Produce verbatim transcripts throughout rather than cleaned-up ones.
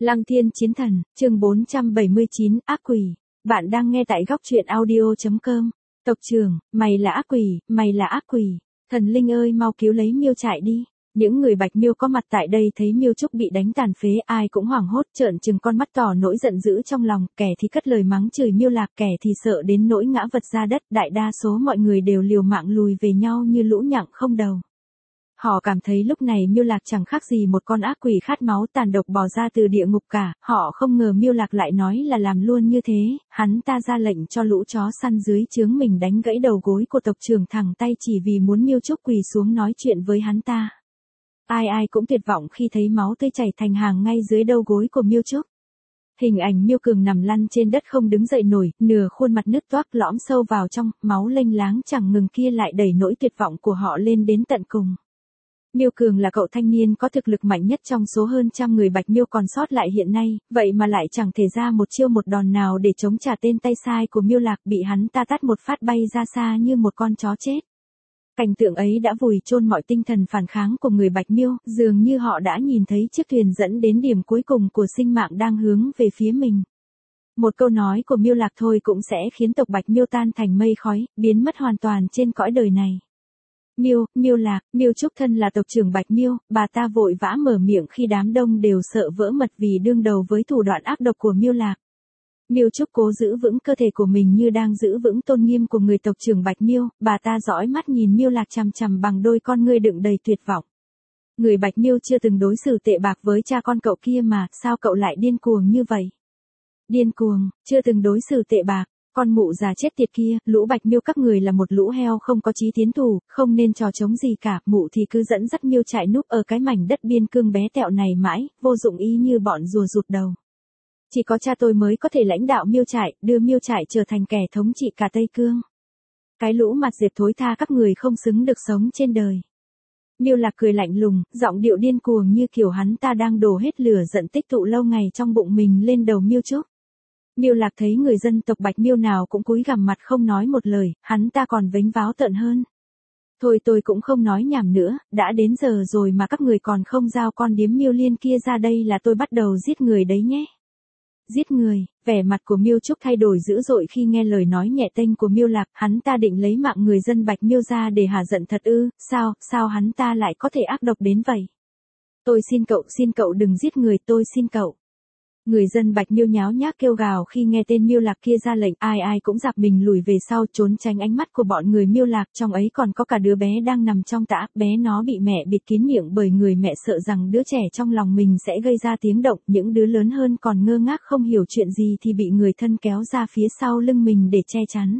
Lăng Thiên Chiến Thần, chương bốn trăm bảy mươi chín, ác quỷ. Bạn đang nghe tại góc truyện audio chấm com. Tộc trưởng, mày là ác quỷ, mày là ác quỷ. Thần linh ơi, mau cứu lấy Miêu Trại đi. Những người Bạch Miêu có mặt tại đây thấy Miêu Trúc bị đánh tàn phế, ai cũng hoảng hốt, trợn trừng con mắt tỏ nỗi giận dữ trong lòng, kẻ thì cất lời mắng chửi Miêu Lạc, kẻ thì sợ đến nỗi ngã vật ra đất, đại đa số mọi người đều liều mạng lùi về nhau như lũ nhặng không đầu. Họ cảm thấy lúc này Miêu Lạc chẳng khác gì một con ác quỷ khát máu tàn độc bò ra từ địa ngục cả, họ không ngờ Miêu Lạc lại nói là làm luôn như thế, hắn ta ra lệnh cho lũ chó săn dưới trướng mình đánh gãy đầu gối của tộc trưởng thẳng tay chỉ vì muốn Miêu Trúc quỳ xuống nói chuyện với hắn ta. Ai ai cũng tuyệt vọng khi thấy máu tươi chảy thành hàng ngay dưới đầu gối của Miêu Trúc. Hình ảnh Miêu Cường nằm lăn trên đất không đứng dậy nổi, nửa khuôn mặt nứt toác lõm sâu vào trong, máu lênh láng chẳng ngừng kia lại đẩy nỗi tuyệt vọng của họ lên đến tận cùng. Miêu Cường là cậu thanh niên có thực lực mạnh nhất trong số hơn trăm người Bạch Miêu còn sót lại hiện nay, vậy mà lại chẳng thể ra một chiêu một đòn nào để chống trả tên tay sai của Miêu Lạc, bị hắn ta tát một phát bay ra xa như một con chó chết. Cảnh tượng ấy đã vùi chôn mọi tinh thần phản kháng của người Bạch Miêu, dường như họ đã nhìn thấy chiếc thuyền dẫn đến điểm cuối cùng của sinh mạng đang hướng về phía mình. Một câu nói của Miêu Lạc thôi cũng sẽ khiến tộc Bạch Miêu tan thành mây khói, biến mất hoàn toàn trên cõi đời này. Miêu, Miêu Lạc, Miêu Trúc thân là tộc trưởng Bạch Miêu, bà ta vội vã mở miệng khi đám đông đều sợ vỡ mật vì đương đầu với thủ đoạn ác độc của Miêu Lạc. Miêu Trúc cố giữ vững cơ thể của mình như đang giữ vững tôn nghiêm của người tộc trưởng Bạch Miêu, bà ta dõi mắt nhìn Miêu Lạc chằm chằm bằng đôi con ngươi đựng đầy tuyệt vọng. Người Bạch Miêu chưa từng đối xử tệ bạc với cha con cậu kia mà, sao cậu lại điên cuồng như vậy? Điên cuồng, chưa từng đối xử tệ bạc. Con mụ già chết tiệt kia, lũ Bạch Miêu các người là một lũ heo không có chí tiến thủ, không nên trò chống gì cả, mụ thì cứ dẫn dắt Miêu Trại núp ở cái mảnh đất biên cương bé tẹo này mãi, vô dụng ý như bọn rùa rụt đầu. Chỉ có cha tôi mới có thể lãnh đạo Miêu Trại, đưa Miêu Trại trở thành kẻ thống trị cả Tây Cương. Cái lũ mặt dệt thối tha các người không xứng được sống trên đời. Miêu Lạc cười lạnh lùng, giọng điệu điên cuồng như kiểu hắn ta đang đổ hết lửa giận tích tụ lâu ngày trong bụng mình lên đầu Miêu Trúc. Miêu Lạc thấy người dân tộc Bạch Miêu nào cũng cúi gằm mặt không nói một lời, hắn ta còn vênh váo tợn hơn. Thôi tôi cũng không nói nhảm nữa, đã đến giờ rồi mà các người còn không giao con điếm Miêu Liên kia ra đây là tôi bắt đầu giết người đấy nhé. Giết người, vẻ mặt của Miêu Trúc thay đổi dữ dội khi nghe lời nói nhẹ tênh của Miêu Lạc, hắn ta định lấy mạng người dân Bạch Miêu ra để hả giận thật ư, sao, sao hắn ta lại có thể ác độc đến vậy? Tôi xin cậu, xin cậu đừng giết người, tôi xin cậu. Người dân Bạch Miêu nháo nhác kêu gào khi nghe tên Miêu Lạc kia ra lệnh, ai ai cũng dạp mình lùi về sau trốn tránh ánh mắt của bọn người Miêu Lạc, trong ấy còn có cả đứa bé đang nằm trong tã, bé nó bị mẹ bịt kín miệng bởi người mẹ sợ rằng đứa trẻ trong lòng mình sẽ gây ra tiếng động, những đứa lớn hơn còn ngơ ngác không hiểu chuyện gì thì bị người thân kéo ra phía sau lưng mình để che chắn.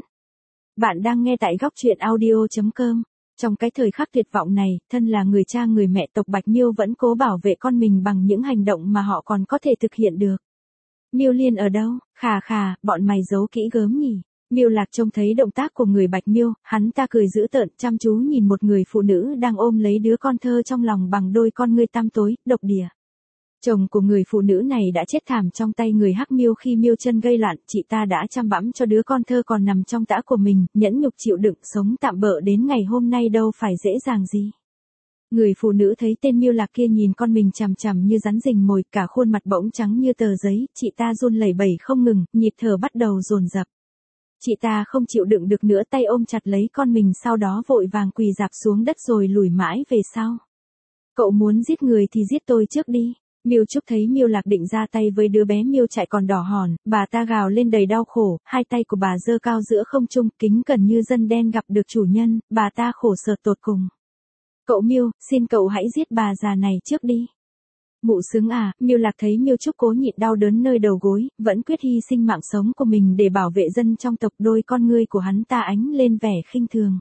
Bạn đang nghe tại góc truyện audio chấm com. Trong cái thời khắc tuyệt vọng này, thân là người cha người mẹ tộc Bạch Miêu vẫn cố bảo vệ con mình bằng những hành động mà họ còn có thể thực hiện được. Miêu Liên ở đâu? Khà khà, bọn mày giấu kỹ gớm nhỉ? Miêu Lạc trông thấy động tác của người Bạch Miêu, hắn ta cười dữ tợn, chăm chú nhìn một người phụ nữ đang ôm lấy đứa con thơ trong lòng bằng đôi con ngươi tăm tối, độc địa. Chồng của người phụ nữ này đã chết thảm trong tay người Hắc Miêu khi Miêu Chân gây loạn, chị ta đã chăm bẵm cho đứa con thơ còn nằm trong tã của mình, nhẫn nhục chịu đựng, sống tạm bợ đến ngày hôm nay đâu phải dễ dàng gì. Người phụ nữ thấy tên Miêu Lạc kia nhìn con mình chằm chằm như rắn rình mồi, cả khuôn mặt bỗng trắng như tờ giấy, chị ta run lẩy bẩy không ngừng, nhịp thở bắt đầu dồn dập. Chị ta không chịu đựng được nữa, tay ôm chặt lấy con mình, sau đó vội vàng quỳ rạp xuống đất rồi lùi mãi về sau. Cậu muốn giết người thì giết tôi trước đi. Miêu Trúc thấy Miêu Lạc định ra tay với đứa bé Miêu Trại còn đỏ hòn, bà ta gào lên đầy đau khổ, hai tay của bà giơ cao giữa không trung, kính cẩn như dân đen gặp được chủ nhân, bà ta khổ sở tột cùng. Cậu Miêu, xin cậu hãy giết bà già này trước đi. Mụ xứng à, Miêu Lạc thấy Miêu Trúc cố nhịn đau đớn nơi đầu gối, vẫn quyết hy sinh mạng sống của mình để bảo vệ dân trong tộc, đôi con ngươi của hắn ta ánh lên vẻ khinh thường.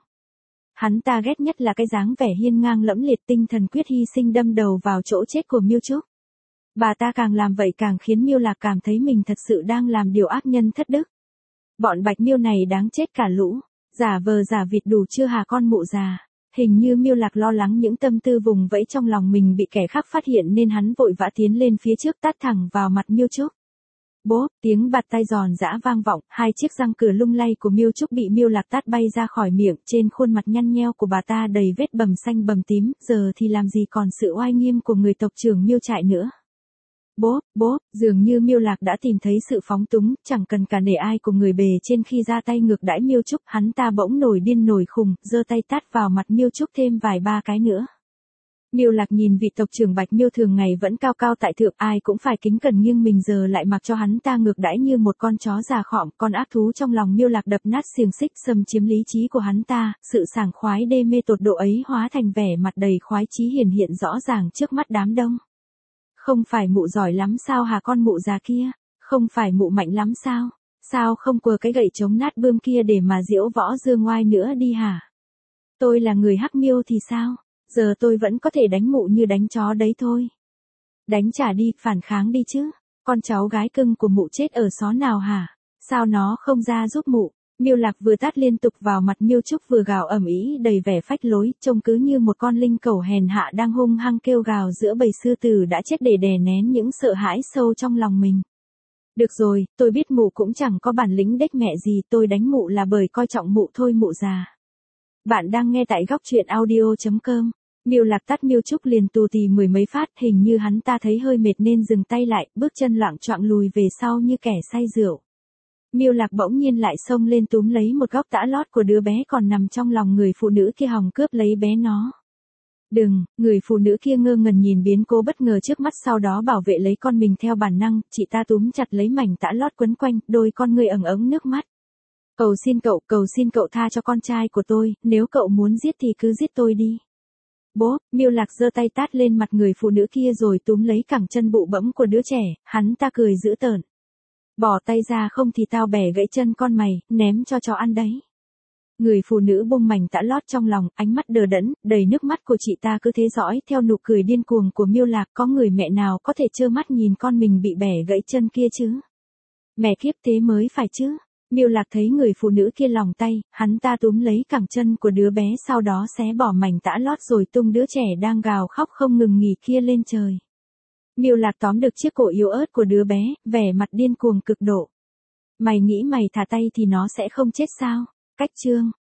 Hắn ta ghét nhất là cái dáng vẻ hiên ngang lẫm liệt, tinh thần quyết hy sinh đâm đầu vào chỗ chết của Miêu Trúc. Bà ta càng làm vậy càng khiến Miêu Lạc cảm thấy mình thật sự đang làm điều ác nhân thất đức. Bọn Bạch Miêu này đáng chết cả lũ, giả vờ giả vịt đủ chưa hả con mụ già. Hình như Miêu Lạc lo lắng những tâm tư vùng vẫy trong lòng mình bị kẻ khác phát hiện nên hắn vội vã tiến lên phía trước tát thẳng vào mặt Miêu Trúc. Bốp, tiếng bạt tay giòn giã vang vọng, hai chiếc răng cửa lung lay của Miêu Trúc bị Miêu Lạc tát bay ra khỏi miệng, trên khuôn mặt nhăn nheo của bà ta đầy vết bầm xanh bầm tím, giờ thì làm gì còn sự oai nghiêm của người tộc trưởng Miêu Trại nữa. Bố, bố, dường như Miêu Lạc đã tìm thấy sự phóng túng, chẳng cần cả nể ai của người bề trên khi ra tay ngược đãi Miêu Trúc, hắn ta bỗng nổi điên nổi khùng, giơ tay tát vào mặt Miêu Trúc thêm vài ba cái nữa. Miêu Lạc nhìn vị tộc trưởng Bạch Miêu thường ngày vẫn cao cao tại thượng, ai cũng phải kính cẩn, nhưng mình giờ lại mặc cho hắn ta ngược đãi như một con chó già khọm. Con ác thú trong lòng Miêu Lạc đập nát xiềng xích xâm chiếm lý trí của hắn ta, sự sảng khoái đê mê tột độ ấy hóa thành vẻ mặt đầy khoái chí hiển hiện rõ ràng trước mắt đám đông. Không phải mụ giỏi lắm sao hả con mụ già kia? Không phải mụ mạnh lắm sao? Sao không quờ cái gậy chống nát bươm kia để mà diễu võ dương ngoai nữa đi hả? Tôi là người Hắc Miêu thì sao? Giờ tôi vẫn có thể đánh mụ như đánh chó đấy thôi. Đánh trả đi, phản kháng đi chứ. Con cháu gái cưng của mụ chết ở xó nào hả? Sao nó không ra giúp mụ? Miêu Lạc vừa tát liên tục vào mặt Miêu Trúc vừa gào ầm ĩ đầy vẻ phách lối, trông cứ như một con linh cẩu hèn hạ đang hung hăng kêu gào giữa bầy sư tử đã chết để đè nén những sợ hãi sâu trong lòng mình. Được rồi, tôi biết mụ cũng chẳng có bản lĩnh đếch mẹ gì, tôi đánh mụ là bởi coi trọng mụ thôi mụ già. Bạn đang nghe tại góc truyện audio chấm com. Miêu Lạc tát Miêu Trúc liền tù tì mười mấy phát, hình như hắn ta thấy hơi mệt nên dừng tay lại, bước chân loạng choạng lùi về sau như kẻ say rượu. Miêu Lạc bỗng nhiên lại xông lên túm lấy một góc tã lót của đứa bé còn nằm trong lòng người phụ nữ kia hòng cướp lấy bé nó. Đừng, người phụ nữ kia ngơ ngẩn nhìn biến cố bất ngờ trước mắt, sau đó bảo vệ lấy con mình theo bản năng, chị ta túm chặt lấy mảnh tã lót quấn quanh, đôi con người ẩn ống nước mắt. Cầu xin cậu, cầu xin cậu tha cho con trai của tôi, nếu cậu muốn giết thì cứ giết tôi đi. Bố, Miêu Lạc giơ tay tát lên mặt người phụ nữ kia rồi túm lấy cẳng chân bụ bẫm của đứa trẻ, hắn ta cười dữ tợn. Bỏ tay ra không thì tao bẻ gãy chân con mày, ném cho chó ăn đấy. Người phụ nữ bung mảnh tã lót trong lòng, ánh mắt đờ đẫn, đầy nước mắt của chị ta cứ thế dõi theo nụ cười điên cuồng của Miêu Lạc, có người mẹ nào có thể trơ mắt nhìn con mình bị bẻ gãy chân kia chứ? Mẹ kiếp thế mới phải chứ? Miêu Lạc thấy người phụ nữ kia lòng tay, hắn ta túm lấy cẳng chân của đứa bé, sau đó xé bỏ mảnh tã lót rồi tung đứa trẻ đang gào khóc không ngừng nghỉ kia lên trời. Miêu Lạc tóm được chiếc cổ yếu ớt của đứa bé, vẻ mặt điên cuồng cực độ. Mày nghĩ mày thả tay thì nó sẽ không chết sao? Cách chương.